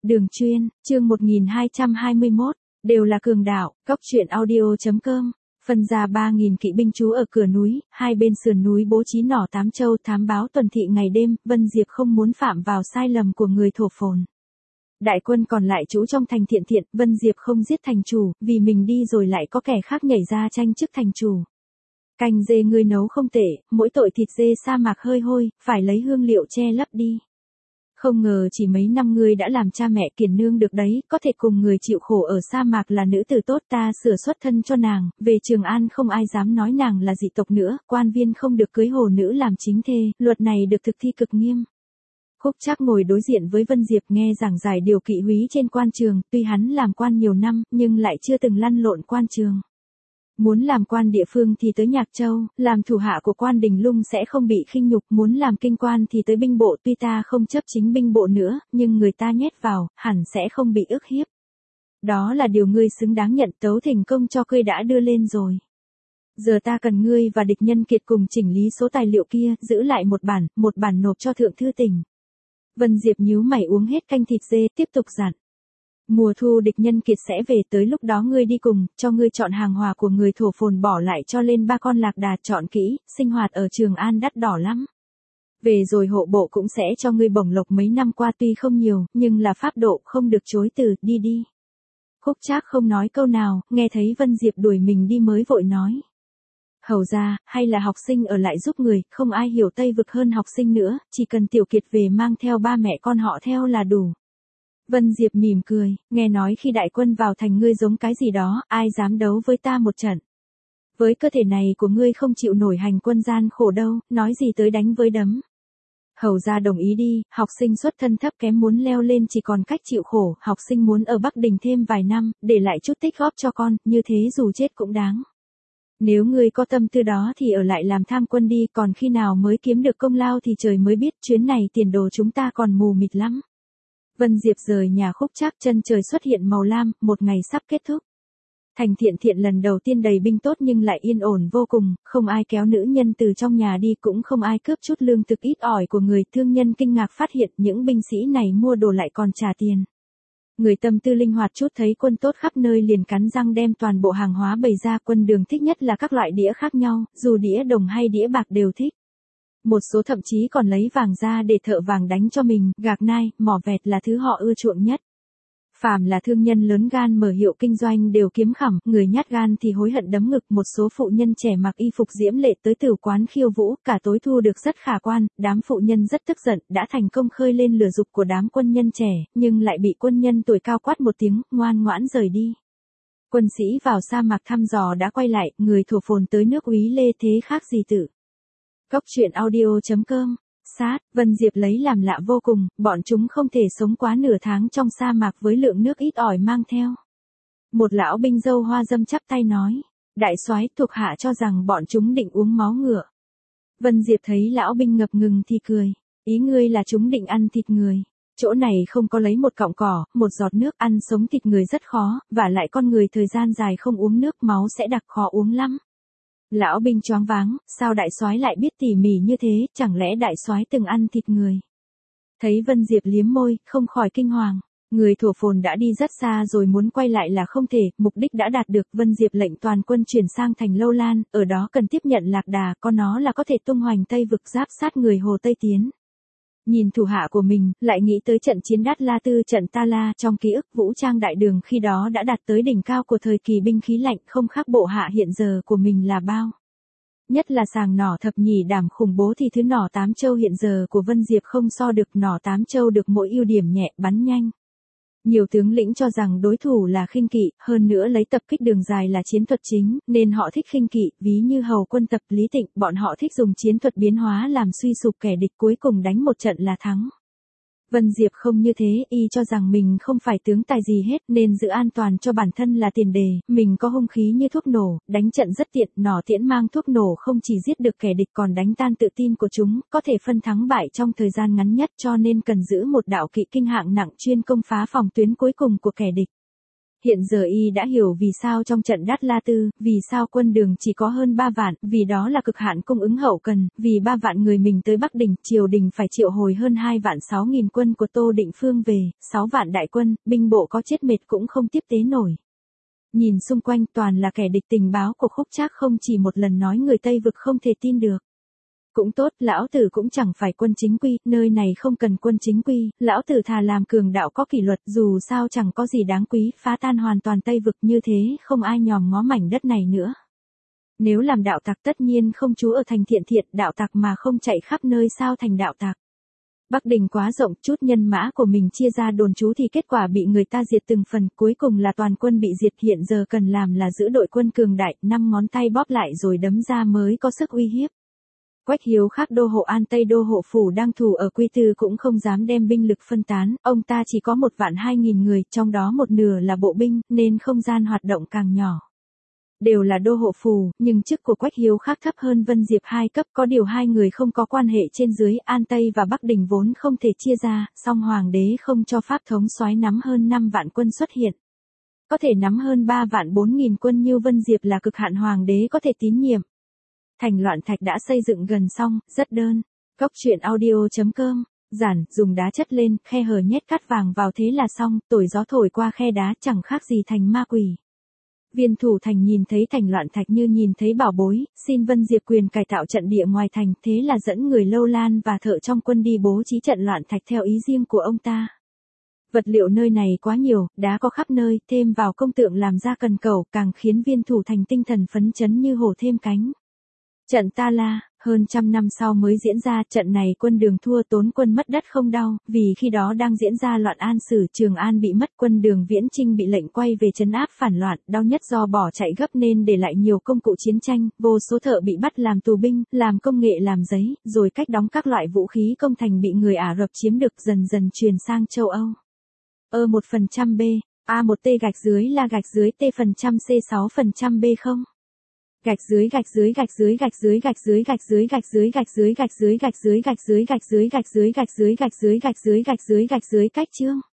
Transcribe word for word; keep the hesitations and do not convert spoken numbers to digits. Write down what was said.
Đường chuyên, chương một nghìn hai trăm hai mươi mốt, đều là cường đạo, góc truyện audio.com. Phân ra ba nghìn kỵ binh trú ở cửa núi, hai bên sườn núi bố trí nỏ tám châu thám báo tuần thị ngày đêm, Vân Diệp không muốn phạm vào sai lầm của người thổ phồn. Đại quân còn lại trú trong thành Thiện Thiện, Vân Diệp không giết thành chủ, vì mình đi rồi lại có kẻ khác nhảy ra tranh chức thành chủ. Canh dê ngươi nấu không tệ, mỗi tội thịt dê sa mạc hơi hôi, phải lấy hương liệu che lấp đi. Không ngờ chỉ mấy năm ngươi đã làm cha mẹ kiền nương được đấy, có thể cùng người chịu khổ ở sa mạc là nữ tử tốt, ta sửa xuất thân cho nàng, về Trường An không ai dám nói nàng là dị tộc nữa, quan viên không được cưới hồ nữ làm chính thê, luật này được thực thi cực nghiêm. Khúc Trác ngồi đối diện với Vân Diệp nghe giảng giải điều kỵ húy trên quan trường, tuy hắn làm quan nhiều năm, nhưng lại chưa từng lăn lộn quan trường. Muốn làm quan địa phương thì tới Nhạc Châu, làm thủ hạ của quan Đình Lung sẽ không bị khinh nhục, muốn làm kinh quan thì tới binh bộ, tuy ta không chấp chính binh bộ nữa, nhưng người ta nhét vào, hẳn sẽ không bị ức hiếp. Đó là điều ngươi xứng đáng nhận, tấu thành công cho ngươi đã đưa lên rồi. Giờ ta cần ngươi và địch nhân kiệt cùng chỉnh lý số tài liệu kia, giữ lại một bản, một bản nộp cho thượng thư tỉnh. Vân Diệp nhíu mày uống hết canh thịt dê, tiếp tục dặn. Mùa thu địch nhân kiệt sẽ về, tới lúc đó ngươi đi cùng, cho ngươi chọn hàng hòa của người thổ phồn bỏ lại cho lên ba con lạc đà, chọn kỹ, sinh hoạt ở Trường An đắt đỏ lắm. Về rồi hộ bộ cũng sẽ cho ngươi bổng lộc mấy năm qua tuy không nhiều, nhưng là pháp độ không được chối từ, đi đi. Khúc Trác không nói câu nào, nghe thấy Vân Diệp đuổi mình đi mới vội nói. Hầu ra, hay là học sinh ở lại giúp người, không ai hiểu Tây vực hơn học sinh nữa, chỉ cần Tiểu Kiệt về mang theo ba mẹ con họ theo là đủ. Vân Diệp mỉm cười, nghe nói khi đại quân vào thành ngươi giống cái gì đó, ai dám đấu với ta một trận. Với cơ thể này của ngươi không chịu nổi hành quân gian khổ đâu, nói gì tới đánh với đấm. Hầu ra đồng ý đi, học sinh xuất thân thấp kém muốn leo lên chỉ còn cách chịu khổ, học sinh muốn ở Bắc Đình thêm vài năm, để lại chút tích góp cho con, như thế dù chết cũng đáng. Nếu ngươi có tâm tư đó thì ở lại làm tham quân đi, còn khi nào mới kiếm được công lao thì trời mới biết, chuyến này tiền đồ chúng ta còn mù mịt lắm. Vân Diệp rời nhà Khúc Trác, chân trời xuất hiện màu lam, một ngày sắp kết thúc. Thành Thiện Thiện lần đầu tiên đầy binh tốt nhưng lại yên ổn vô cùng, không ai kéo nữ nhân từ trong nhà đi, cũng không ai cướp chút lương thực ít ỏi của người. Thương nhân kinh ngạc phát hiện những binh sĩ này mua đồ lại còn trả tiền. Người tâm tư linh hoạt chút thấy quân tốt khắp nơi liền cắn răng đem toàn bộ hàng hóa bày ra. Quân Đường thích nhất là các loại đĩa khác nhau, dù đĩa đồng hay đĩa bạc đều thích. Một số thậm chí còn lấy vàng ra để thợ vàng đánh cho mình, gạc nai, mỏ vẹt là thứ họ ưa chuộng nhất. Phàm là thương nhân lớn gan mở hiệu kinh doanh đều kiếm khẩm, người nhát gan thì hối hận đấm ngực. Một số phụ nhân trẻ mặc y phục diễm lệ tới tử quán khiêu vũ, cả tối thu được rất khả quan, đám phụ nhân rất tức giận, đã thành công khơi lên lửa dục của đám quân nhân trẻ, nhưng lại bị quân nhân tuổi cao quát một tiếng, ngoan ngoãn rời đi. Quân sĩ vào sa mạc thăm dò đã quay lại, người thổ phồn tới nước Úy Lê thế khác gì tự. Góc truyện audio.com. Sát, Vân Diệp lấy làm lạ vô cùng, bọn chúng không thể sống quá nửa tháng trong sa mạc với lượng nước ít ỏi mang theo. Một lão binh râu hoa râm chắp tay nói, đại soái, thuộc hạ cho rằng bọn chúng định uống máu ngựa. Vân Diệp thấy lão binh ngập ngừng thì cười, ý ngươi là chúng định ăn thịt người. Chỗ này không có lấy một cọng cỏ, một giọt nước, ăn sống thịt người rất khó, và lại con người thời gian dài không uống nước máu sẽ đặc khó uống lắm. Lão binh choáng váng, sao đại soái lại biết tỉ mỉ như thế, chẳng lẽ đại soái từng ăn thịt người? Thấy Vân Diệp liếm môi, không khỏi kinh hoàng. Người thổ phồn đã đi rất xa rồi, muốn quay lại là không thể, mục đích đã đạt được. Vân Diệp lệnh toàn quân chuyển sang thành Lâu Lan, ở đó cần tiếp nhận lạc đà, có nó là có thể tung hoành Tây vực giáp sát người Hồ Tây Tiến. Nhìn thủ hạ của mình, lại nghĩ tới trận chiến Đát La Tư, trận Ta La, trong ký ức vũ trang đại đường khi đó đã đạt tới đỉnh cao của thời kỳ binh khí lạnh, không khác bộ hạ hiện giờ của mình là bao. Nhất là sàng nỏ thập nhị đảm khủng bố thì thứ nỏ tám châu hiện giờ của Vân Diệp không so được. Nỏ tám châu được mỗi ưu điểm nhẹ, bắn nhanh. Nhiều tướng lĩnh cho rằng đối thủ là khinh kỵ, hơn nữa lấy tập kích đường dài là chiến thuật chính, nên họ thích khinh kỵ, ví như hầu quân tập Lý Tịnh, bọn họ thích dùng chiến thuật biến hóa làm suy sụp kẻ địch, cuối cùng đánh một trận là thắng. Vân Diệp không như thế, y cho rằng mình không phải tướng tài gì hết, nên giữ an toàn cho bản thân là tiền đề, mình có hung khí như thuốc nổ, đánh trận rất tiện, nỏ tiễn mang thuốc nổ không chỉ giết được kẻ địch còn đánh tan tự tin của chúng, có thể phân thắng bại trong thời gian ngắn nhất, cho nên cần giữ một đạo kỵ kinh hạng nặng chuyên công phá phòng tuyến cuối cùng của kẻ địch. Hiện giờ y đã hiểu vì sao trong trận Đát La Tư, vì sao quân Đường chỉ có hơn ba vạn, vì đó là cực hạn cung ứng hậu cần, vì ba vạn người mình tới Bắc Đình, triều đình phải triệu hồi hơn hai vạn sáu nghìn quân của Tô Định Phương về, sáu vạn đại quân, binh bộ có chết mệt cũng không tiếp tế nổi. Nhìn xung quanh toàn là kẻ địch, tình báo của Khúc Trác không chỉ một lần nói người Tây Vực không thể tin được. Cũng tốt, lão tử cũng chẳng phải quân chính quy, nơi này không cần quân chính quy, lão tử thà làm cường đạo có kỷ luật, dù sao chẳng có gì đáng quý, phá tan hoàn toàn Tây Vực như thế, không ai nhòm ngó mảnh đất này nữa. Nếu làm đạo tặc tất nhiên không trú ở thành Thiện Thiện, đạo tặc mà không chạy khắp nơi sao thành đạo tặc. Bắc Đình quá rộng, chút nhân mã của mình chia ra đồn trú thì kết quả bị người ta diệt từng phần, cuối cùng là toàn quân bị diệt, hiện giờ cần làm là giữ đội quân cường đại, năm ngón tay bóp lại rồi đấm ra mới có sức uy hiếp. Quách Hiếu khác đô hộ An Tây đô hộ phủ đang thủ ở Quy Tư cũng không dám đem binh lực phân tán, ông ta chỉ có một vạn hai nghìn người, trong đó một nửa là bộ binh, nên không gian hoạt động càng nhỏ. Đều là đô hộ phủ, nhưng chức của Quách Hiếu khác thấp hơn Vân Diệp hai cấp, có điều hai người không có quan hệ trên dưới, An Tây và Bắc Đình vốn không thể chia ra, song hoàng đế không cho pháp thống soái nắm hơn năm vạn quân xuất hiện. Có thể nắm hơn ba vạn bốn nghìn quân như Vân Diệp là cực hạn hoàng đế có thể tín nhiệm. Thành Loạn Thạch đã xây dựng gần xong, rất đơn. Góc truyện audio chấm com, giản, dùng đá chất lên, khe hở nhét cát vàng vào thế là xong, thổi gió thổi qua khe đá chẳng khác gì thành ma quỷ. Viên Thủ Thành nhìn thấy Thành Loạn Thạch như nhìn thấy bảo bối, xin Vân Diệp quyền cải tạo trận địa ngoài thành, thế là dẫn người Lâu Lan và thợ trong quân đi bố trí trận Loạn Thạch theo ý riêng của ông ta. Vật liệu nơi này quá nhiều, đá có khắp nơi, thêm vào công tượng làm ra cần cầu, càng khiến Viên Thủ Thành tinh thần phấn chấn như hổ thêm cánh. Trận Ta La, hơn trăm năm sau mới diễn ra, trận này quân Đường thua, tốn quân mất đất không đau, vì khi đó đang diễn ra loạn An Sử, Trường An bị mất, quân Đường Viễn Chinh bị lệnh quay về trấn áp phản loạn, đau nhất do bỏ chạy gấp nên để lại nhiều công cụ chiến tranh, vô số thợ bị bắt làm tù binh, làm công nghệ làm giấy, rồi cách đóng các loại vũ khí công thành bị người Ả Rập chiếm được, dần dần truyền sang châu Âu. Ơ một phần trăm B, A một T gạch dưới là gạch dưới T phần trăm C sáu phần trăm B không. Gạch dưới gạch dưới gạch dưới gạch dưới gạch dưới gạch dưới gạch dưới gạch dưới gạch dưới gạch dưới gạch dưới gạch dưới gạch dưới gạch dưới gạch dưới gạch dưới gạch dưới gạch dưới cách chương